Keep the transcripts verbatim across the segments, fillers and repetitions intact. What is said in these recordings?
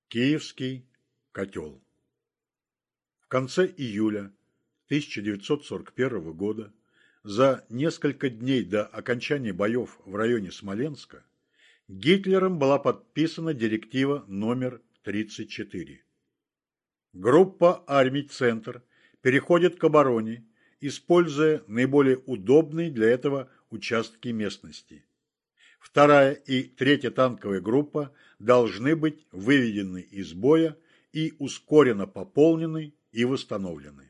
Киевский котел. В конце июля тысяча девятьсот сорок первого года, за несколько дней до окончания боев в районе Смоленска, Гитлером была подписана директива номер тридцать четыре. Группа армий «Центр» переходит к обороне, используя наиболее удобные для этого участки местности. Вторая и третья танковая группа должны быть выведены из боя и ускоренно пополнены и восстановлены.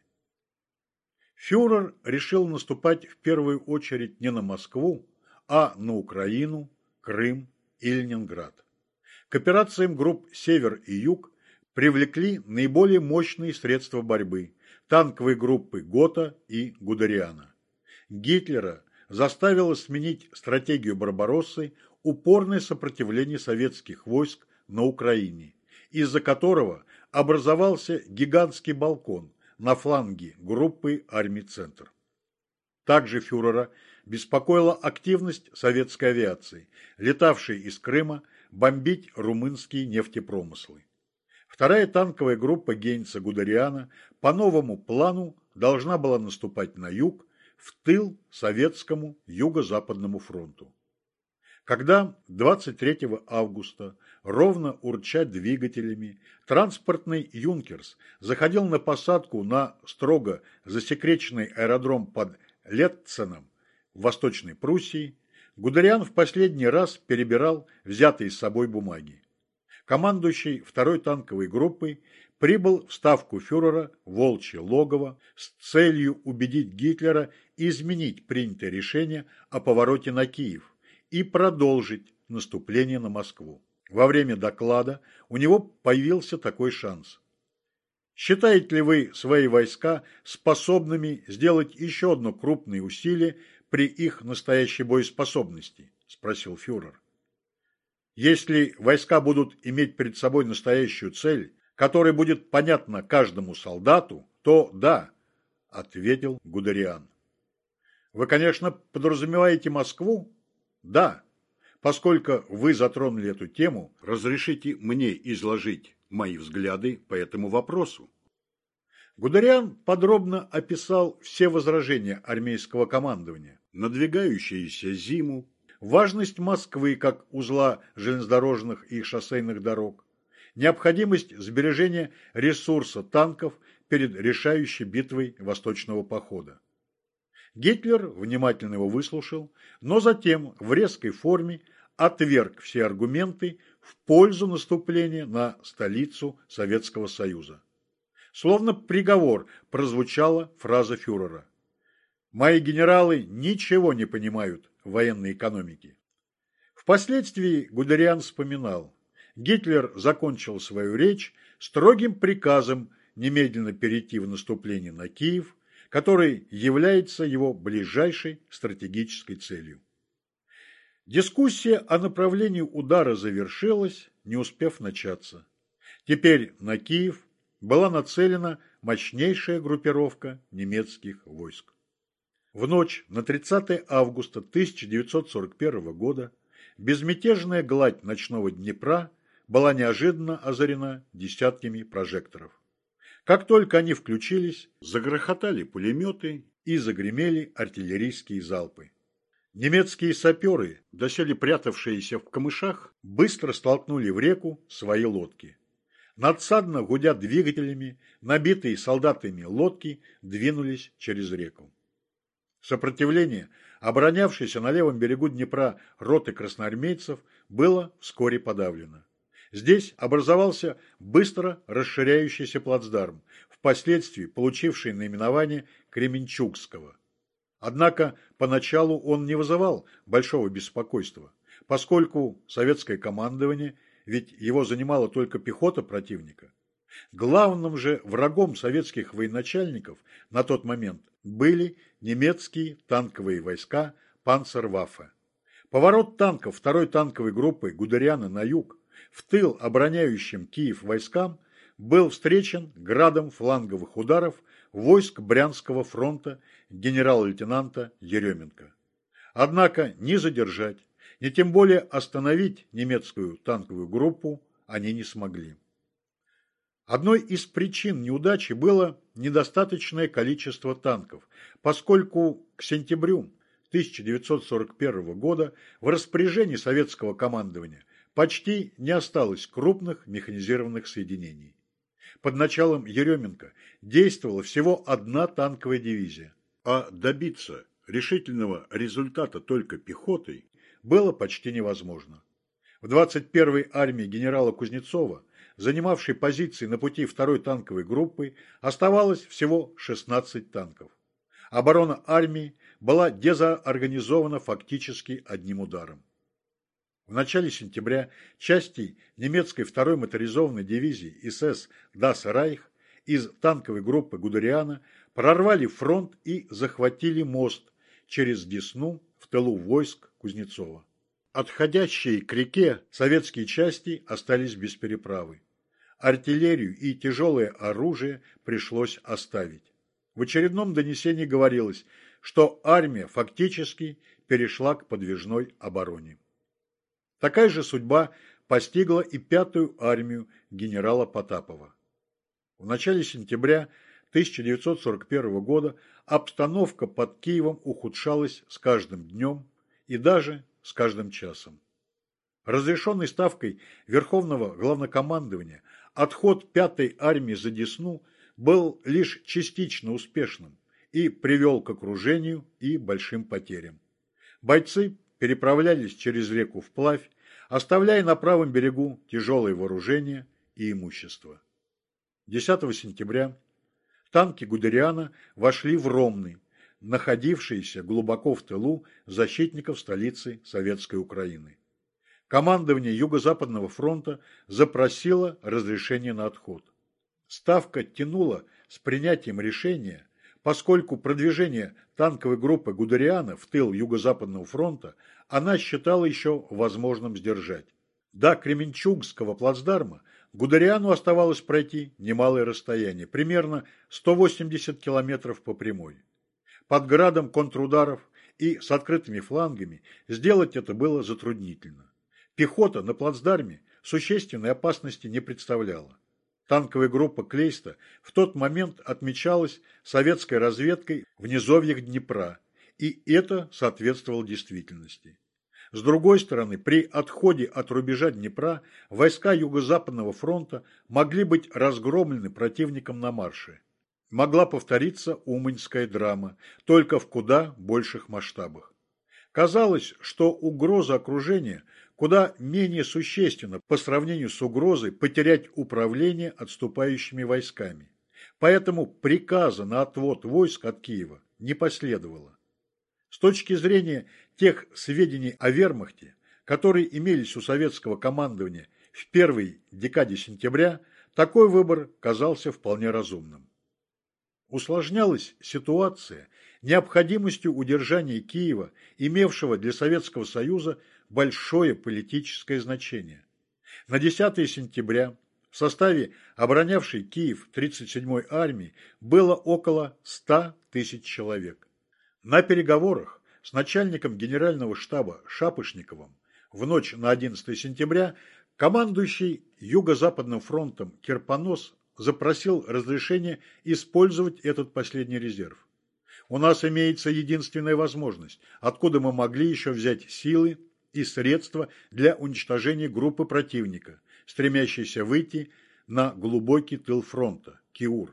Фюрер решил наступать в первую очередь не на Москву, а на Украину, Крым и Ленинград. К операциям групп «Север» и «Юг» привлекли наиболее мощные средства борьбы – танковые группы Гота и Гудериана. Гитлера заставило сменить стратегию Барбароссы упорное сопротивление советских войск на Украине, из-за которого образовался гигантский балкон на фланге группы армий «Центр». Также фюрера беспокоила активность советской авиации, летавшей из Крыма бомбить румынские нефтепромыслы. Вторая танковая группа Гейнца-Гудериана по новому плану должна была наступать на юг, в тыл Советскому Юго-Западному фронту. Когда двадцать третьего августа, ровно урча двигателями, транспортный «Юнкерс» заходил на посадку на строго засекреченный аэродром под Летценом в Восточной Пруссии, Гудериан в последний раз перебирал взятые с собой бумаги. Командующий второй танковой группой прибыл в ставку фюрера Волчье логово с целью убедить Гитлера изменить принятое решение о повороте на Киев и продолжить наступление на Москву. Во время доклада у него появился такой шанс. Считаете ли вы свои войска способными сделать еще одно крупное усилие при их настоящей боеспособности? – спросил фюрер. Если войска будут иметь перед собой настоящую цель, которая будет понятна каждому солдату, то да, – ответил Гудериан. Вы, конечно, подразумеваете Москву? Да. Поскольку вы затронули эту тему, разрешите мне изложить мои взгляды по этому вопросу. Гудериан подробно описал все возражения армейского командования, надвигающуюся зиму, важность Москвы как узла железнодорожных и шоссейных дорог, необходимость сбережения ресурса танков перед решающей битвой Восточного похода. Гитлер внимательно его выслушал, но затем в резкой форме отверг все аргументы в пользу наступления на столицу Советского Союза. Словно приговор прозвучала фраза фюрера: «Мои генералы ничего не понимают в военной экономике». Впоследствии Гудериан вспоминал: Гитлер закончил свою речь строгим приказом немедленно перейти в наступление на Киев, который является его ближайшей стратегической целью. Дискуссия о направлении удара завершилась, не успев начаться. Теперь на Киев была нацелена мощнейшая группировка немецких войск. В ночь на тридцатое августа тысяча девятьсот сорок первого года безмятежная гладь ночного Днепра была неожиданно озарена десятками прожекторов. Как только они включились, загрохотали пулеметы и загремели артиллерийские залпы. Немецкие саперы, доселе прятавшиеся в камышах, быстро столкнули в реку свои лодки. Надсадно гудя двигателями, набитые солдатами лодки двинулись через реку. Сопротивление, оборонявшееся на левом берегу Днепра роты красноармейцев, было вскоре подавлено. Здесь образовался быстро расширяющийся плацдарм, впоследствии получивший наименование Кременчугского. Однако поначалу он не вызывал большого беспокойства, поскольку советское командование, ведь его занимала только пехота противника. Главным же врагом советских военачальников на тот момент были немецкие танковые войска Панцерваффе. Поворот танков второй танковой группы Гудериана на юг, в тыл обороняющим Киев войскам, был встречен градом фланговых ударов войск Брянского фронта генерал-лейтенанта Еременко. Однако ни задержать, ни тем более остановить немецкую танковую группу они не смогли. Одной из причин неудачи было недостаточное количество танков, поскольку к сентябрю тысяча девятьсот сорок первого года в распоряжении советского командования почти не осталось крупных механизированных соединений. Под началом Еременко действовала всего одна танковая дивизия, а добиться решительного результата только пехотой было почти невозможно. В двадцать первой армии генерала Кузнецова, занимавшей позиции на пути второй танковой группы, оставалось всего шестнадцать танков. Оборона армии была дезорганизована фактически одним ударом. В начале сентября части немецкой второй моторизованной дивизии эс эс «Das Reich» из танковой группы Гудериана прорвали фронт и захватили мост через Десну в тылу войск Кузнецова. Отходящие к реке советские части остались без переправы. Артиллерию и тяжелое оружие пришлось оставить. В очередном донесении говорилось, что армия фактически перешла к подвижной обороне. Такая же судьба постигла и пятую армию генерала Потапова. В начале сентября тысяча девятьсот сорок первого года обстановка под Киевом ухудшалась с каждым днем и даже с каждым часом. Разрешенный ставкой Верховного Главнокомандования отход пятой армии за Десну был лишь частично успешным и привел к окружению и большим потерям. Бойцы переправлялись через реку вплавь, оставляя на правом берегу тяжелые вооружения и имущество. десятого сентября танки Гудериана вошли в Ромны, находившиеся глубоко в тылу защитников столицы Советской Украины. Командование Юго-Западного фронта запросило разрешение на отход. Ставка тянула с принятием решения, поскольку продвижение танковой группы Гудериана в тыл Юго-Западного фронта она считала еще возможным сдержать. До Кременчугского плацдарма Гудериану оставалось пройти немалое расстояние, примерно сто восемьдесят километров по прямой. Под градом контрударов и с открытыми флангами сделать это было затруднительно. Пехота на плацдарме существенной опасности не представляла. Танковая группа Клейста в тот момент отмечалась советской разведкой в низовьях Днепра, и это соответствовало действительности. С другой стороны, при отходе от рубежа Днепра войска Юго-Западного фронта могли быть разгромлены противником на марше. Могла повториться Уманьская драма, только в куда больших масштабах. Казалось, что угроза окружения куда менее существенна по сравнению с угрозой потерять управление отступающими войсками. Поэтому приказа на отвод войск от Киева не последовало. С точки зрения тех сведений о вермахте, которые имелись у советского командования в первой декаде сентября, такой выбор казался вполне разумным. Усложнялась ситуация необходимостью удержания Киева, имевшего для Советского Союза большое политическое значение. На десятое сентября в составе оборонявшей Киев тридцать седьмой армии было около ста тысяч человек. На переговорах с начальником генерального штаба Шапошниковым в ночь на одиннадцатое сентября командующий Юго-Западным фронтом Кирпонос запросил разрешение использовать этот последний резерв. У нас имеется единственная возможность, откуда мы могли еще взять силы и средства для уничтожения группы противника, стремящейся выйти на глубокий тыл фронта, Киур.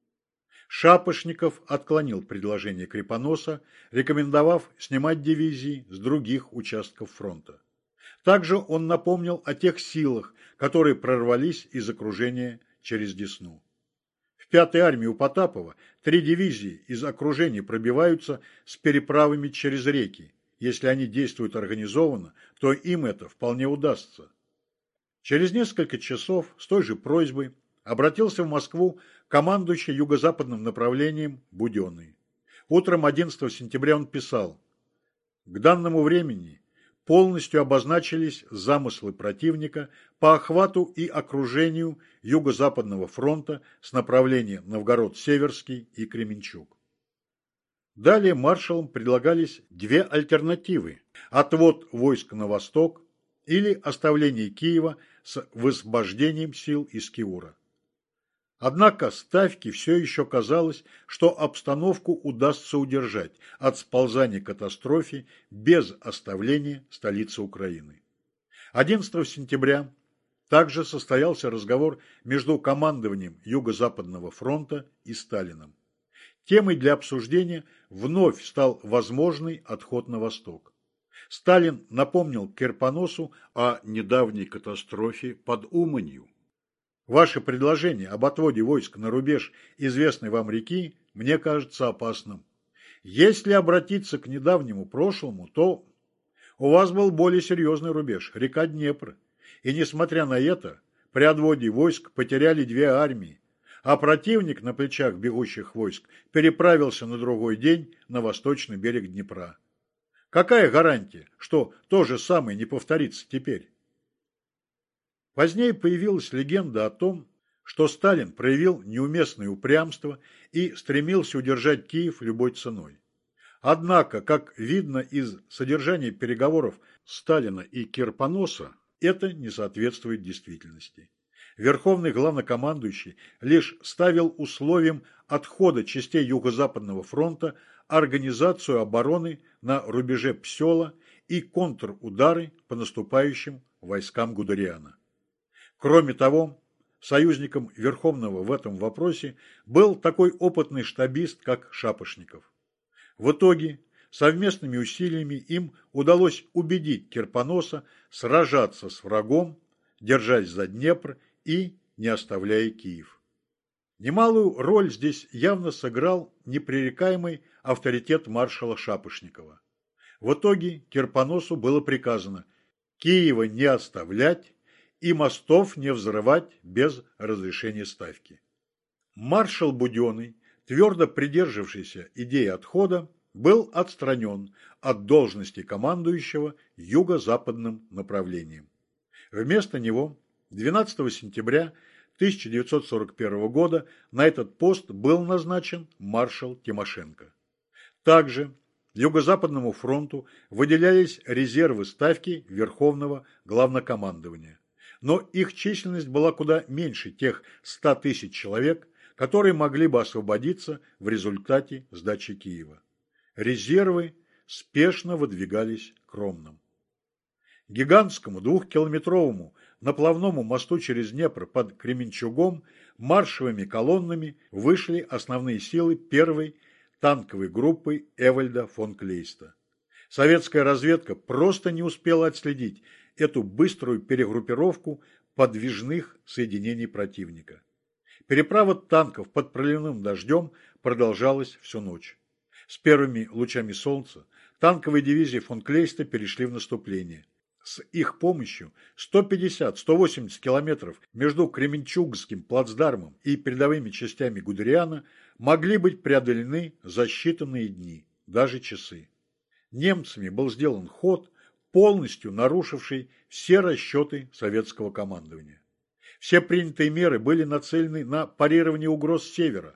Шапошников отклонил предложение Крепоноса, рекомендовав снимать дивизии с других участков фронта. Также он напомнил о тех силах, которые прорвались из окружения через Десну. В пятой армии у Потапова три дивизии из окружений пробиваются с переправами через реки. Если они действуют организованно, то им это вполне удастся. Через несколько часов с той же просьбой обратился в Москву командующий юго-западным направлением Буденный. Утром одиннадцатого сентября он писал: «К данному времени полностью обозначились замыслы противника по охвату и окружению Юго-Западного фронта с направления Новгород-Северский и Кременчуг». Далее маршалам предлагались две альтернативы – отвод войск на восток или оставление Киева с высвобождением сил из Киура. Однако Ставке все еще казалось, что обстановку удастся удержать от сползания к катастрофе без оставления столицы Украины. одиннадцатого сентября также состоялся разговор между командованием Юго-Западного фронта и Сталиным. Темой для обсуждения вновь стал возможный отход на восток. Сталин напомнил Кирпоносу о недавней катастрофе под Уманью. Ваше предложение об отводе войск на рубеж известной вам реки мне кажется опасным. Если обратиться к недавнему прошлому, то у вас был более серьезный рубеж – река Днепр. И, несмотря на это, при отводе войск потеряли две армии, а противник на плечах бегущих войск переправился на другой день на восточный берег Днепра. Какая гарантия, что то же самое не повторится теперь? Позднее появилась легенда о том, что Сталин проявил неуместное упрямство и стремился удержать Киев любой ценой. Однако, как видно из содержания переговоров Сталина и Кирпоноса, это не соответствует действительности. Верховный главнокомандующий лишь ставил условием отхода частей Юго-Западного фронта организацию обороны на рубеже Псела и контрудары по наступающим войскам Гудериана. Кроме того, союзником Верховного в этом вопросе был такой опытный штабист, как Шапошников. В итоге совместными усилиями им удалось убедить Кирпоноса сражаться с врагом, держась за Днепр и не оставляя Киев. Немалую роль здесь явно сыграл непререкаемый авторитет маршала Шапошникова. В итоге Кирпоносу было приказано Киева не оставлять и мостов не взрывать без разрешения Ставки. Маршал Буденный, твердо придерживавшийся идеи отхода, был отстранен от должности командующего юго-западным направлением. Вместо него двенадцатого сентября тысяча девятьсот сорок первого года на этот пост был назначен маршал Тимошенко. Также Юго-Западному фронту выделялись резервы Ставки Верховного Главнокомандования, но их численность была куда меньше тех ста тысяч человек, которые могли бы освободиться в результате сдачи Киева. Резервы спешно выдвигались к Ромнам. Гигантскому двухкилометровому наплавному мосту через Днепр под Кременчугом маршевыми колоннами вышли основные силы первой танковой группы Эвальда фон Клейста. Советская разведка просто не успела отследить эту быструю перегруппировку подвижных соединений противника. Переправа танков под проливным дождем продолжалась всю ночь. С первыми лучами солнца танковые дивизии фон Клейста перешли в наступление. С их помощью сто пятьдесят — сто восемьдесят километров между Кременчугским плацдармом и передовыми частями Гудериана могли быть преодолены за считанные дни, даже часы. Немцами был сделан ход, полностью нарушивший все расчеты советского командования. Все принятые меры были нацелены на парирование угроз с севера.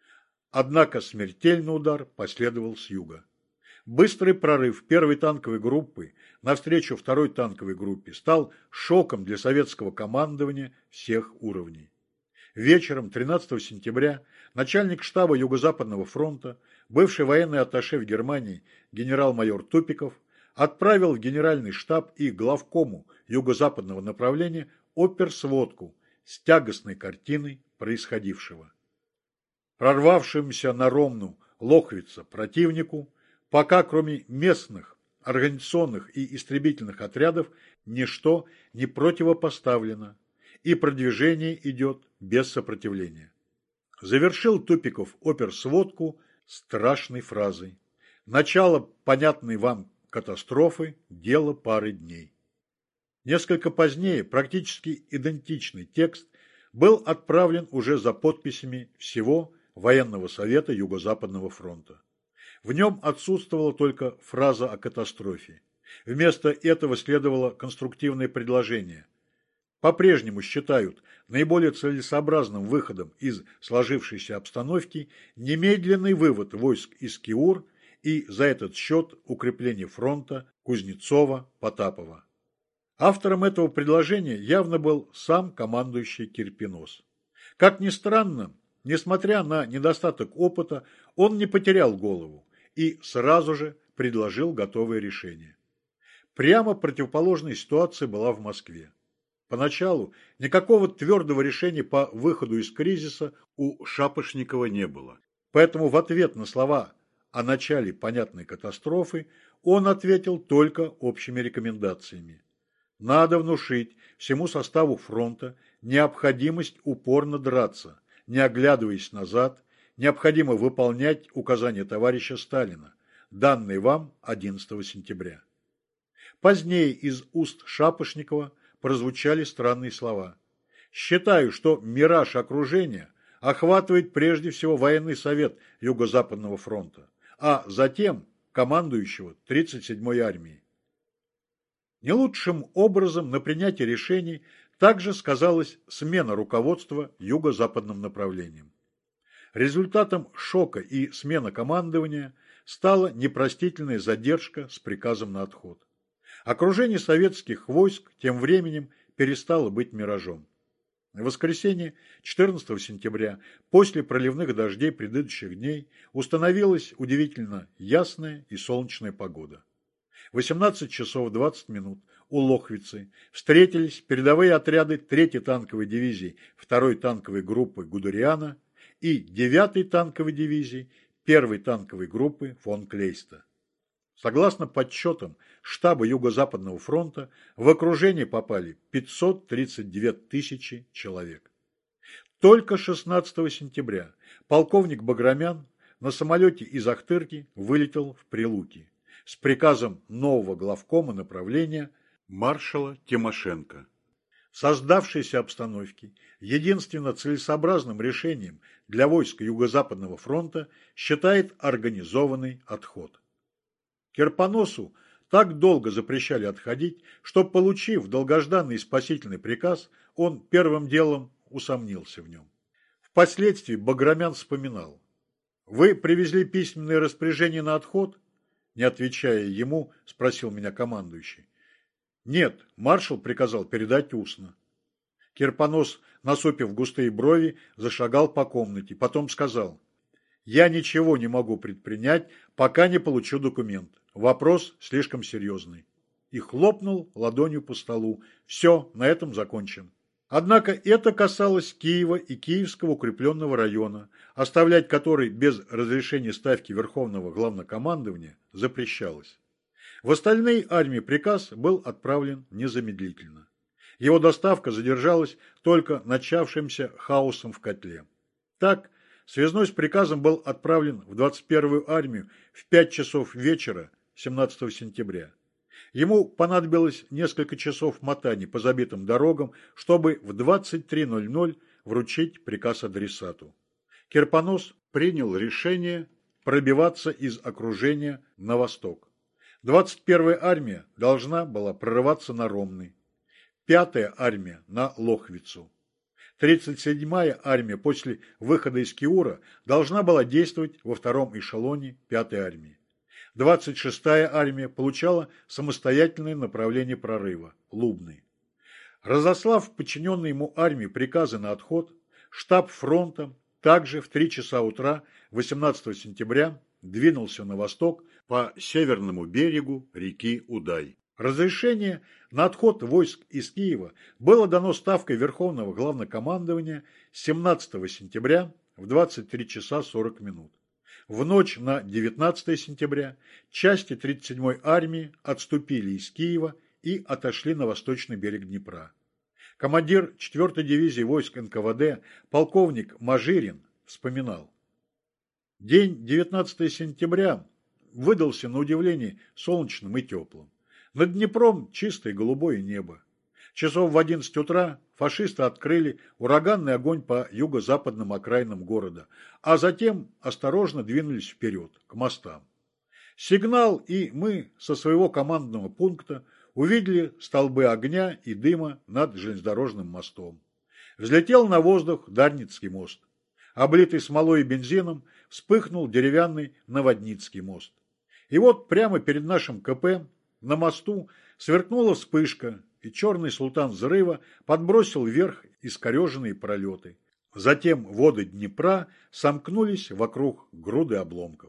Однако смертельный удар последовал с юга. Быстрый прорыв первой танковой группы навстречу второй танковой группе стал шоком для советского командования всех уровней. Вечером тринадцатого сентября начальник штаба Юго-Западного фронта, бывший военный атташе в Германии генерал-майор Тупиков, отправил в генеральный штаб и главкому юго-западного направления оперсводку с тягостной картиной происходившего. Прорвавшемуся на Ромну Лохвица противнику пока кроме местных организационных и истребительных отрядов ничто не противопоставлено, и продвижение идет без сопротивления. Завершил Тупиков оперсводку страшной фразой: «Начало понятной вам катастрофы – дело пары дней». Несколько позднее практически идентичный текст был отправлен уже за подписями всего Военного совета Юго-Западного фронта. В нем отсутствовала только фраза о катастрофе. Вместо этого следовало конструктивное предложение. По-прежнему считают наиболее целесообразным выходом из сложившейся обстановки немедленный вывод войск из Киур и за этот счет укрепление фронта Кузнецова-Потапова. Автором этого предложения явно был сам командующий Кирпинос. Как ни странно, несмотря на недостаток опыта, он не потерял голову и сразу же предложил готовое решение. Прямо противоположная ситуация была в Москве. Поначалу никакого твердого решения по выходу из кризиса у Шапошникова не было. Поэтому в ответ на слова о начале понятной катастрофы он ответил только общими рекомендациями. Надо внушить всему составу фронта необходимость упорно драться, не оглядываясь назад, необходимо выполнять указания товарища Сталина, данные вам одиннадцатого сентября. Позднее из уст Шапошникова прозвучали странные слова. «Считаю, что мираж окружения охватывает прежде всего военный совет Юго-Западного фронта, а затем командующего тридцать седьмой армией». Не лучшим образом на принятие решений также сказалась смена руководства юго-западным направлением. Результатом шока и смены командования стала непростительная задержка с приказом на отход. Окружение советских войск тем временем перестало быть миражом. В воскресенье четырнадцатого сентября, после проливных дождей предыдущих дней, установилась удивительно ясная и солнечная погода. В восемнадцать часов двадцать минут у Лохвицы встретились передовые отряды третьей танковой дивизии второй танковой группы Гудериана и девятой танковой дивизии первой танковой группы фон Клейста. Согласно подсчетам штаба Юго-Западного фронта, в окружение попали пятьсот тридцать две тысячи человек. Только шестнадцатого сентября полковник Баграмян на самолете из Ахтырки вылетел в Прилуки с приказом нового главкома направления маршала Тимошенко. В создавшейся обстановке единственно целесообразным решением для войск Юго-Западного фронта считает организованный отход. Кирпоносу так долго запрещали отходить, что, получив долгожданный спасительный приказ, он первым делом усомнился в нем. Впоследствии Баграмян вспоминал: «Вы привезли письменное распоряжение на отход?» Не отвечая ему, спросил меня командующий. «Нет, маршал приказал передать устно». Кирпонос, насупив густые брови, зашагал по комнате, потом сказал: «Я ничего не могу предпринять, пока не получу документ. Вопрос слишком серьезный». И хлопнул ладонью по столу. Все, на этом закончен. Однако это касалось Киева и Киевского укрепленного района, оставлять который без разрешения ставки Верховного Главнокомандования запрещалось. В остальные армии приказ был отправлен незамедлительно. Его доставка задержалась только начавшимся хаосом в котле. Так, связной с приказом был отправлен в двадцать первую армию в пять часов вечера семнадцатого сентября. Ему понадобилось несколько часов мотаний по забитым дорогам, чтобы в двадцать три ноль ноль вручить приказ адресату. Кирпонос принял решение пробиваться из окружения на восток. двадцать первая армия должна была прорываться на Ромны, пятая армия на Лохвицу. тридцать седьмая армия после выхода из Киура должна была действовать во втором эшелоне пятой армии. двадцать шестая армия получала самостоятельное направление прорыва – Лубны. Разослав подчиненной ему армии приказы на отход, штаб фронта также в три часа утра восемнадцатого сентября двинулся на восток по северному берегу реки Удай. Разрешение на отход войск из Киева было дано ставкой Верховного Главнокомандования семнадцатого сентября в двадцать три часа сорок минут. В ночь на девятнадцатое сентября части тридцать седьмой армии отступили из Киева и отошли на восточный берег Днепра. Командир четвертой дивизии войск эн ка вэ дэ полковник Мажирин вспоминал: «День девятнадцатого сентября выдался на удивление солнечным и теплым. Над Днепром чистое голубое небо. Часов в одиннадцать утра фашисты открыли ураганный огонь по юго-западным окраинам города, а затем осторожно двинулись вперед, к мостам. Сигнал, и мы со своего командного пункта увидели столбы огня и дыма над железнодорожным мостом. Взлетел на воздух Дарницкий мост. Облитый смолой и бензином вспыхнул деревянный Новодницкий мост. И вот прямо перед нашим ка пэ на мосту сверкнула вспышка, и черный султан взрыва подбросил вверх искореженные пролеты. Затем воды Днепра сомкнулись вокруг груды обломков.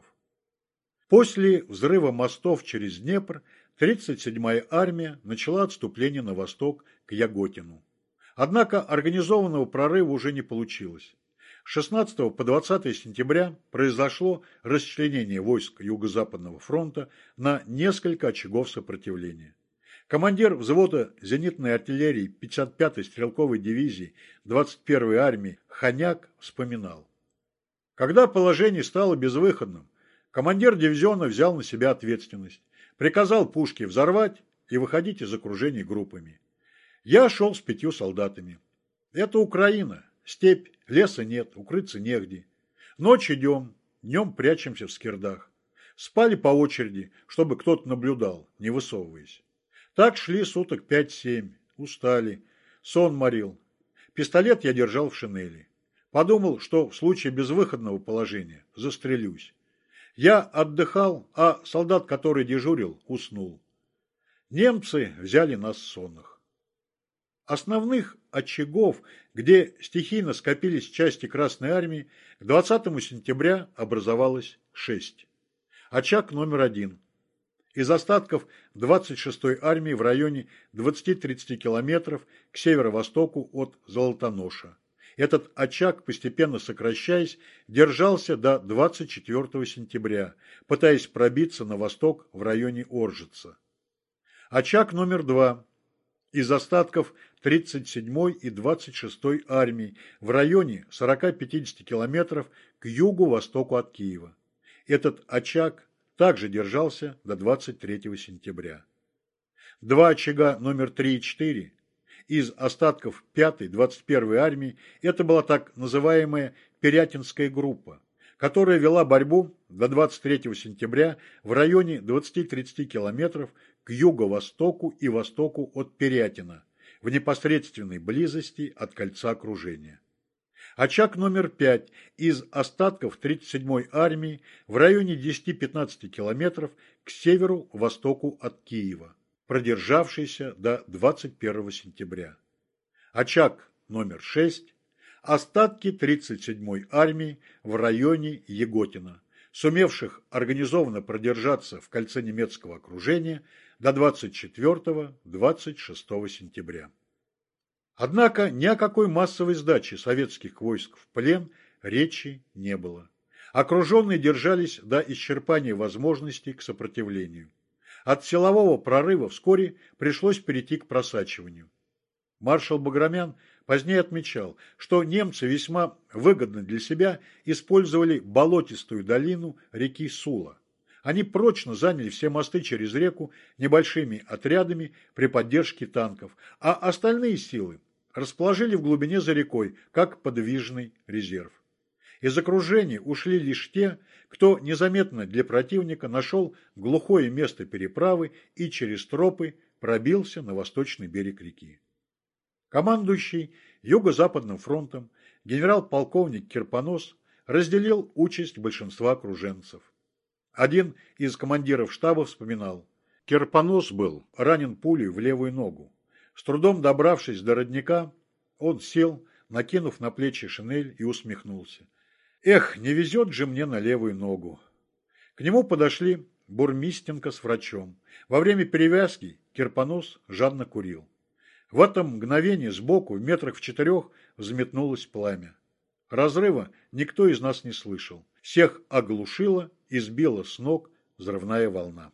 После взрыва мостов через Днепр тридцать седьмая армия начала отступление на восток к Яготину. Однако организованного прорыва уже не получилось. С шестнадцатого по двадцатое сентября произошло расчленение войск Юго-Западного фронта на несколько очагов сопротивления. Командир взвода зенитной артиллерии пятьдесят пятой стрелковой дивизии двадцать первой армии Ханяк вспоминал: «Когда положение стало безвыходным, командир дивизиона взял на себя ответственность, приказал пушки взорвать и выходить из окружений группами. Я шел с пятью солдатами. Это Украина, степь, леса нет, укрыться негде. Ночь идем, днем прячемся в скирдах. Спали по очереди, чтобы кто-то наблюдал, не высовываясь. Так шли суток пять-семь, устали, сон морил. Пистолет я держал в шинели. Подумал, что в случае безвыходного положения застрелюсь. Я отдыхал, а солдат, который дежурил, уснул. Немцы взяли нас сонных». Основных очагов, где стихийно скопились части Красной Армии, к двадцатому сентября образовалось шесть. Очаг номер один. Из остатков двадцать шестой армии в районе двадцати-тридцати километров к северо-востоку от Золотоноша. Этот очаг, постепенно сокращаясь, держался до двадцать четвёртого сентября, пытаясь пробиться на восток в районе Оржица. Очаг номер два. Из остатков тридцать седьмой и двадцать шестой армий в районе сорока-пятидесяти километров к югу-востоку от Киева. Этот очаг также держался до двадцать третьего сентября. Два очага номер три и четыре из остатков пятой двадцать первой армии, это была так называемая Пирятинская группа, которая вела борьбу до двадцать третьего сентября в районе двадцати-тридцати километров к юго-востоку и востоку от Пирятина, в непосредственной близости от кольца окружения. Очаг номер пять из остатков тридцать седьмой армии в районе десяти-пятнадцати километров к северу-востоку от Киева, продержавшийся до двадцать первого сентября. Очаг номер шесть. Остатки тридцать седьмой армии в районе Яготина, сумевших организованно продержаться в кольце немецкого окружения до двадцать четвёртого — двадцать шестого сентября. Однако ни о какой массовой сдаче советских войск в плен речи не было. Окруженные держались до исчерпания возможностей к сопротивлению. От силового прорыва вскоре пришлось перейти к просачиванию. Маршал Баграмян позднее отмечал, что немцы весьма выгодно для себя использовали болотистую долину реки Сула. Они прочно заняли все мосты через реку небольшими отрядами при поддержке танков, а остальные силы расположили в глубине за рекой, как подвижный резерв. Из окружения ушли лишь те, кто незаметно для противника нашел глухое место переправы и через тропы пробился на восточный берег реки. Командующий Юго-Западным фронтом генерал-полковник Кирпонос разделил участь большинства окруженцев. Один из командиров штаба вспоминал: Кирпонос был ранен пулей в левую ногу. С трудом добравшись до родника, он сел, накинув на плечи шинель, и усмехнулся. Эх, не везет же мне на левую ногу. К нему подошли Бурмистенко с врачом. Во время перевязки Кирпонос жадно курил. В это мгновение сбоку, в метрах в четырех, взметнулось пламя. Разрыва никто из нас не слышал. Всех оглушила и сбила с ног взрывная волна.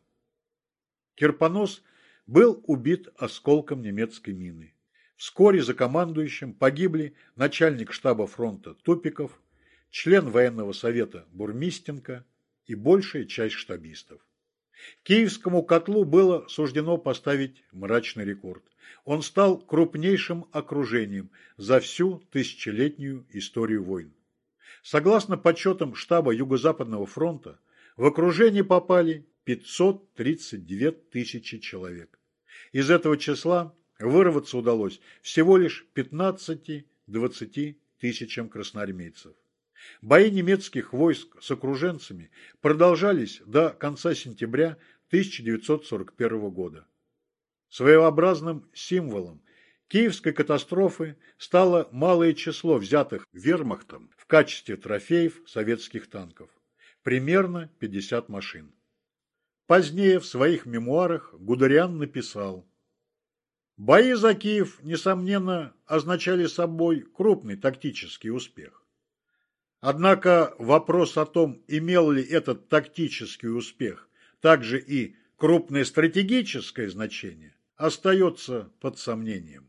Кирпонос был убит осколком немецкой мины. Вскоре за командующим погибли начальник штаба фронта Тупиков, член военного совета Бурмистенко и большая часть штабистов. Киевскому котлу было суждено поставить мрачный рекорд. Он стал крупнейшим окружением за всю тысячелетнюю историю войн. Согласно подсчетам штаба Юго-Западного фронта, в окружение попали пятьсот тридцать две тысячи человек. Из этого числа вырваться удалось всего лишь пятнадцати-двадцати тысячам красноармейцев. Бои немецких войск с окруженцами продолжались до конца сентября тысяча девятьсот сорок первого года. Своеобразным символом Киевской катастрофы стало малое число взятых вермахтом в качестве трофеев советских танков. Примерно пятьдесят машин. Позднее в своих мемуарах Гудериан написал: «Бои за Киев, несомненно, означали собой крупный тактический успех. Однако вопрос о том, имел ли этот тактический успех также и крупное стратегическое значение, остается под сомнением».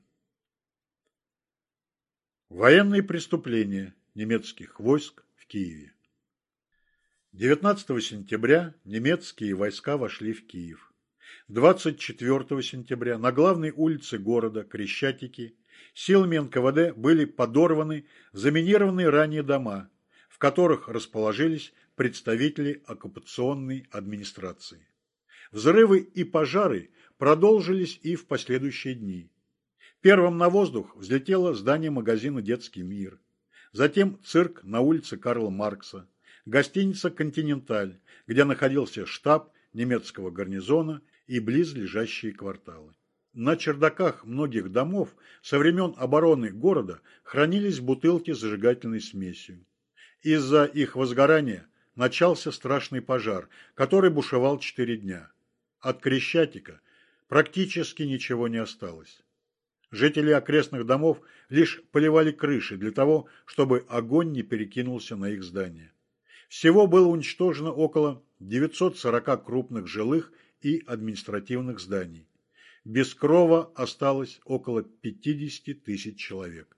Военные преступления немецких войск в Киеве. девятнадцатого сентября немецкие войска вошли в Киев. двадцать четвёртого сентября на главной улице города Крещатики силами эн ка вэ дэ были подорваны заминированные ранее дома, в которых расположились представители оккупационной администрации. Взрывы и пожары продолжились и в последующие дни. Первым на воздух взлетело здание магазина «Детский мир», затем цирк на улице Карла Маркса, гостиница «Континенталь», где находился штаб немецкого гарнизона и близлежащие кварталы. На чердаках многих домов со времен обороны города хранились бутылки с зажигательной смесью. Из-за их возгорания начался страшный пожар, который бушевал четыре дня. От Крещатика практически ничего не осталось. Жители окрестных домов лишь поливали крыши для того, чтобы огонь не перекинулся на их здания. Всего было уничтожено около девятисот сорока крупных жилых и административных зданий. Без крова осталось около пятидесяти тысяч человек.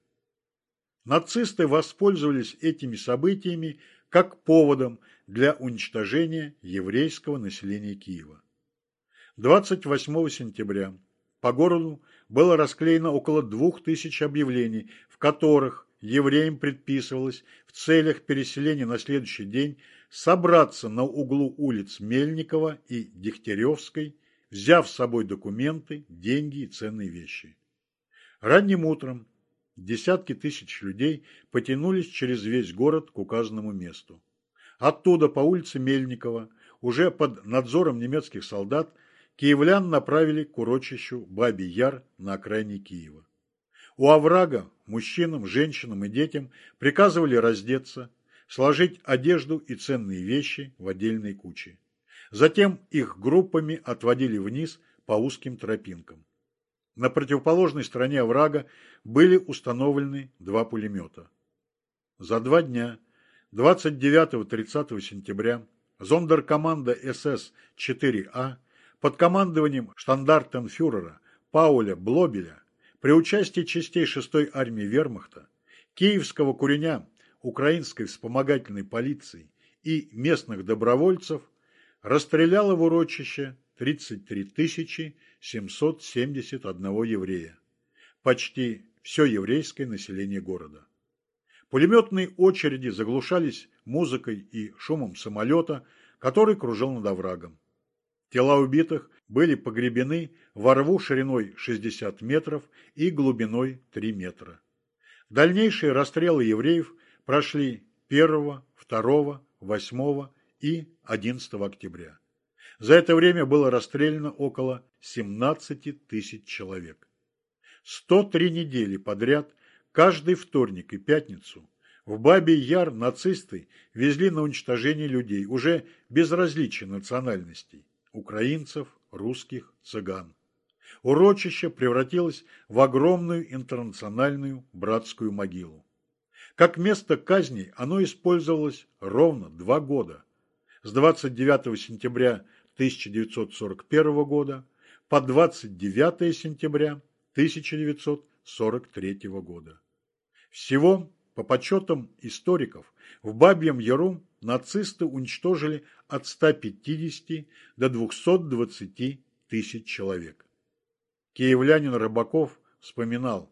Нацисты воспользовались этими событиями как поводом для уничтожения еврейского населения Киева. двадцать восьмого сентября по городу было расклеено около двух тысяч объявлений, в которых евреям предписывалось в целях переселения на следующий день собраться на углу улиц Мельникова и Дегтяревской, взяв с собой документы, деньги и ценные вещи. Ранним утром десятки тысяч людей потянулись через весь город к указанному месту. Оттуда по улице Мельникова, уже под надзором немецких солдат, киевлян направили к урочищу Бабий Яр на окраине Киева. У оврага мужчинам, женщинам и детям приказывали раздеться, сложить одежду и ценные вещи в отдельные кучи. Затем их группами отводили вниз по узким тропинкам. На противоположной стороне оврага были установлены два пулемета. За два дня, двадцать девятого-тридцатого сентября, зондеркоманда эс эс четыре а под командованием штандартенфюрера Пауля Блобеля при участии частей шестой армии вермахта, киевского куреня, украинской вспомогательной полиции и местных добровольцев расстреляла в урочище тридцать три тысячи семьсот семьдесят одного еврея, почти все еврейское население города. Пулеметные очереди заглушались музыкой и шумом самолета, который кружил над оврагом. Тела убитых были погребены во рву шириной шестьдесят метров и глубиной три метра. Дальнейшие расстрелы евреев прошли первого, второго, восьмого и одиннадцатого октября. За это время было расстреляно около семнадцати тысяч человек. сто три недели подряд, каждый вторник и пятницу, в Бабий Яр нацисты везли на уничтожение людей уже без различия национальностей – украинцев, русских, цыган. Урочище превратилось в огромную интернациональную братскую могилу. Как место казни оно использовалось ровно два года, с двадцать девятого сентября тысяча девятьсот сорок первого года по двадцать девятого сентября тысяча девятьсот сорок третьего года. Всего, по подсчетам историков, в Бабьем Яру нацисты уничтожили от ста пятидесяти до двухсот двадцати тысяч человек. Киевлянин Рыбаков вспоминал: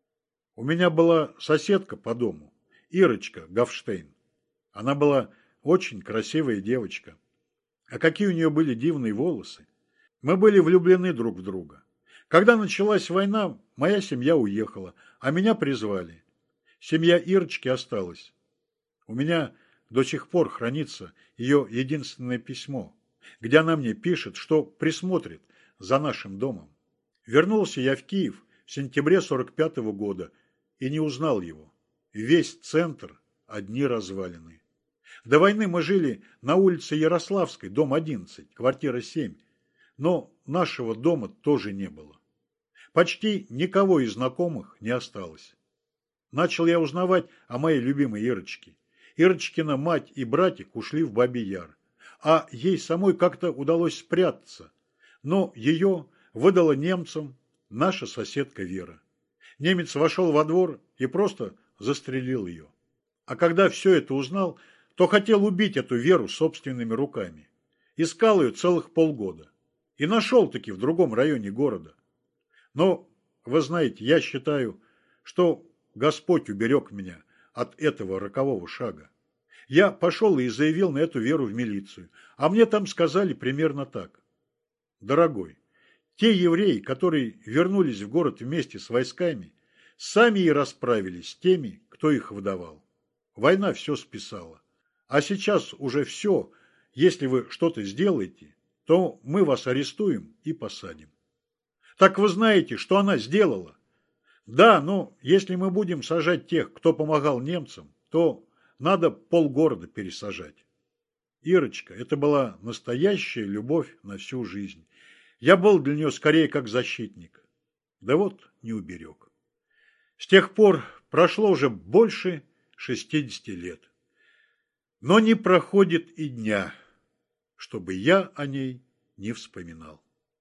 «У меня была соседка по дому, Ирочка Гавштейн. Она была очень красивая девочка. А какие у нее были дивные волосы. Мы были влюблены друг в друга. Когда началась война, моя семья уехала, а меня призвали. Семья Ирочки осталась. У меня до сих пор хранится ее единственное письмо, где она мне пишет, что присмотрит за нашим домом. Вернулся я в Киев в сентябре сорок пятого года и не узнал его. Весь центр – одни развалины. До войны мы жили на улице Ярославской, дом одиннадцать, квартира семь, но нашего дома тоже не было. Почти никого из знакомых не осталось. Начал я узнавать о моей любимой Ирочке. Ирочкина мать и братик ушли в Бабий Яр, а ей самой как-то удалось спрятаться, но ее выдала немцам наша соседка Вера. Немец вошел во двор и просто застрелил ее. А когда все это узнал, то хотел убить эту Веру собственными руками. Искал ее целых полгода. И нашел-таки в другом районе города. Но, вы знаете, я считаю, что Господь уберег меня от этого рокового шага. Я пошел и заявил на эту Веру в милицию, а мне там сказали примерно так. Дорогой, те евреи, которые вернулись в город вместе с войсками, сами и расправились с теми, кто их выдавал. Война все списала. А сейчас уже все, если вы что-то сделаете, то мы вас арестуем и посадим. Так вы знаете, что она сделала? Да, но если мы будем сажать тех, кто помогал немцам, то надо полгорода пересажать. Ирочка, это была настоящая любовь на всю жизнь. Я был для нее скорее как защитник. Да вот не уберег. С тех пор прошло уже больше шестидесяти лет. Но не проходит и дня, чтобы я о ней не вспоминал.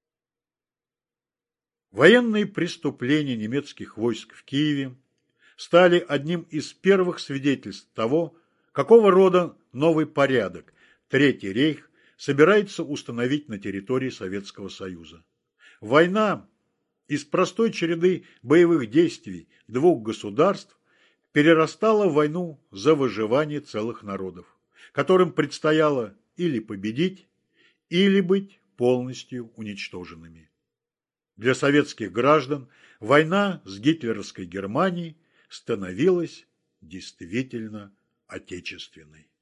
Военные преступления немецких войск в Киеве стали одним из первых свидетельств того, какого рода новый порядок Третий рейх собирается установить на территории Советского Союза. Война из простой череды боевых действий двух государств перерастала в войну за выживание целых народов, которым предстояло или победить, или быть полностью уничтоженными. Для советских граждан война с гитлеровской Германией становилась действительно отечественной.